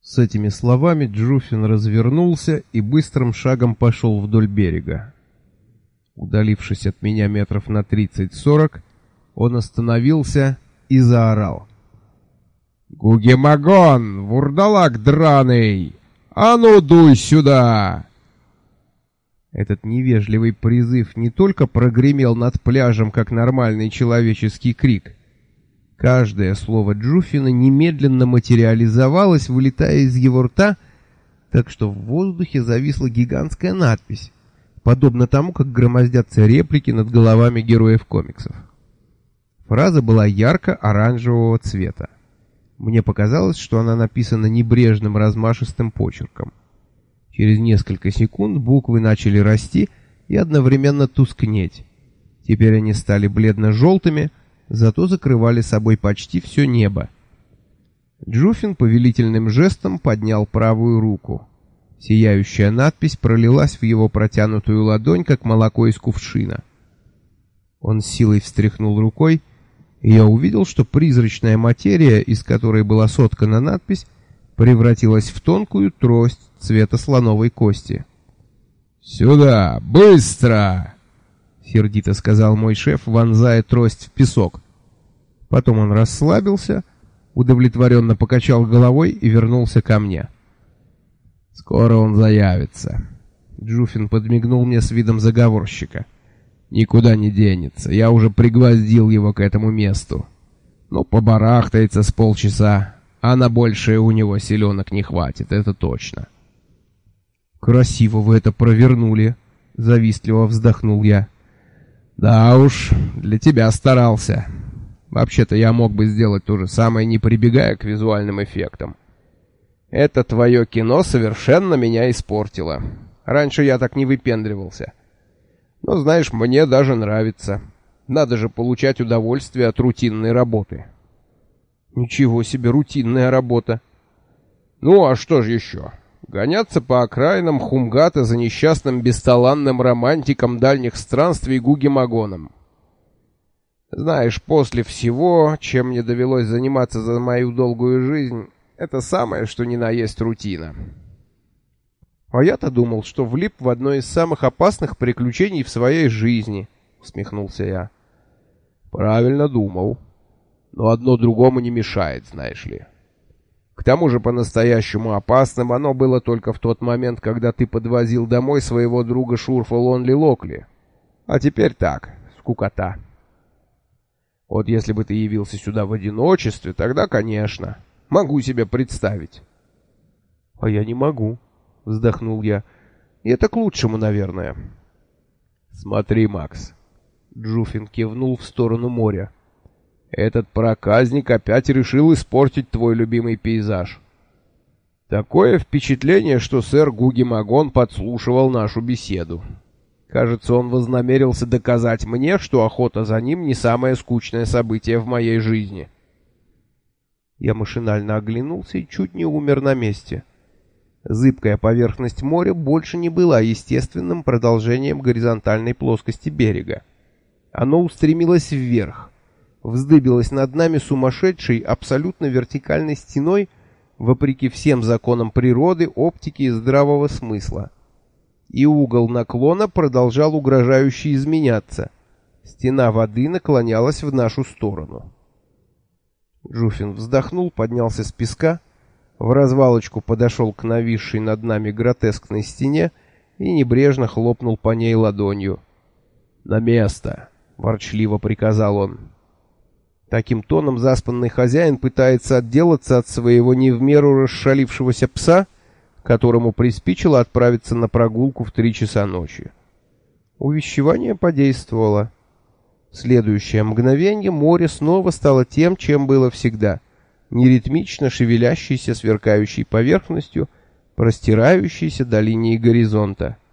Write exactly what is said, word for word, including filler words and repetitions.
С этими словами Джуфин развернулся и быстрым шагом пошел вдоль берега. Удалившись от меня метров на тридцать-сорок, он остановился и заорал: «Гугемагон, вурдалак драный! А ну дуй сюда!» Этот невежливый призыв не только прогремел над пляжем, как нормальный человеческий крик. Каждое слово Джуфина немедленно материализовалось, вылетая из его рта, так что в воздухе зависла гигантская надпись, подобно тому, как громоздятся реплики над головами героев комиксов. Фраза была ярко-оранжевого цвета. Мне показалось, что она написана небрежным размашистым почерком. Через несколько секунд буквы начали расти и одновременно тускнеть. Теперь они стали бледно-желтыми, зато закрывали собой почти все небо. Джуфин повелительным жестом поднял правую руку. Сияющая надпись пролилась в его протянутую ладонь, как молоко из кувшина. Он с силой встряхнул рукой, и я увидел, что призрачная материя, из которой была соткана надпись, превратилась в тонкую трость цвета слоновой кости. «Сюда! Быстро!» — сердито сказал мой шеф, вонзая трость в песок. Потом он расслабился, удовлетворенно покачал головой и вернулся ко мне. «Скоро он заявится». Джуфин подмигнул мне с видом заговорщика. «Никуда не денется, я уже пригвоздил его к этому месту. Ну, побарахтается с полчаса, а на большее у него силенок не хватит, это точно». «Красиво вы это провернули», — завистливо вздохнул я. «Да уж, для тебя старался. Вообще-то я мог бы сделать то же самое, не прибегая к визуальным эффектам. Это твое кино совершенно меня испортило. Раньше я так не выпендривался. Но, знаешь, мне даже нравится. Надо же получать удовольствие от рутинной работы». «Ничего себе рутинная работа!» «Ну, а что же еще? Гоняться по окраинам Хумгата за несчастным бесталанным романтиком дальних странствий Гугемагоном. Знаешь, после всего, чем мне довелось заниматься за мою долгую жизнь, это самое, что ни на есть рутина». «А я-то думал, что влип в одно из самых опасных приключений в своей жизни», — усмехнулся я. «Правильно думал. Но одно другому не мешает, знаешь ли. К тому же по-настоящему опасным оно было только в тот момент, когда ты подвозил домой своего друга Шурфа Лонли Локли. А теперь так, скукота. Вот если бы ты явился сюда в одиночестве, тогда, конечно, могу себе представить». «А я не могу», — вздохнул я. «И это к лучшему, наверное». «Смотри, Макс», — Джуфин кивнул в сторону моря. «Этот проказник опять решил испортить твой любимый пейзаж. Такое впечатление, что сэр Гугемагон подслушивал нашу беседу. Кажется, он вознамерился доказать мне, что охота за ним не самое скучное событие в моей жизни». Я машинально оглянулся и чуть не умер на месте. Зыбкая поверхность моря больше не была естественным продолжением горизонтальной плоскости берега. Оно устремилось вверх, вздыбилось над нами сумасшедшей, абсолютно вертикальной стеной, вопреки всем законам природы, оптики и здравого смысла. И угол наклона продолжал угрожающе изменяться. Стена воды наклонялась в нашу сторону. Джуфин вздохнул, поднялся с песка, в развалочку подошел к нависшей над нами гротескной стене и небрежно хлопнул по ней ладонью. «На место!» — ворчливо приказал он. Таким тоном заспанный хозяин пытается отделаться от своего не в меру расшалившегося пса, которому приспичило отправиться на прогулку в три часа ночи. Увещевание подействовало. В следующее мгновение море снова стало тем, чем было всегда — неритмично шевелящейся сверкающей поверхностью, простирающейся до линии горизонта.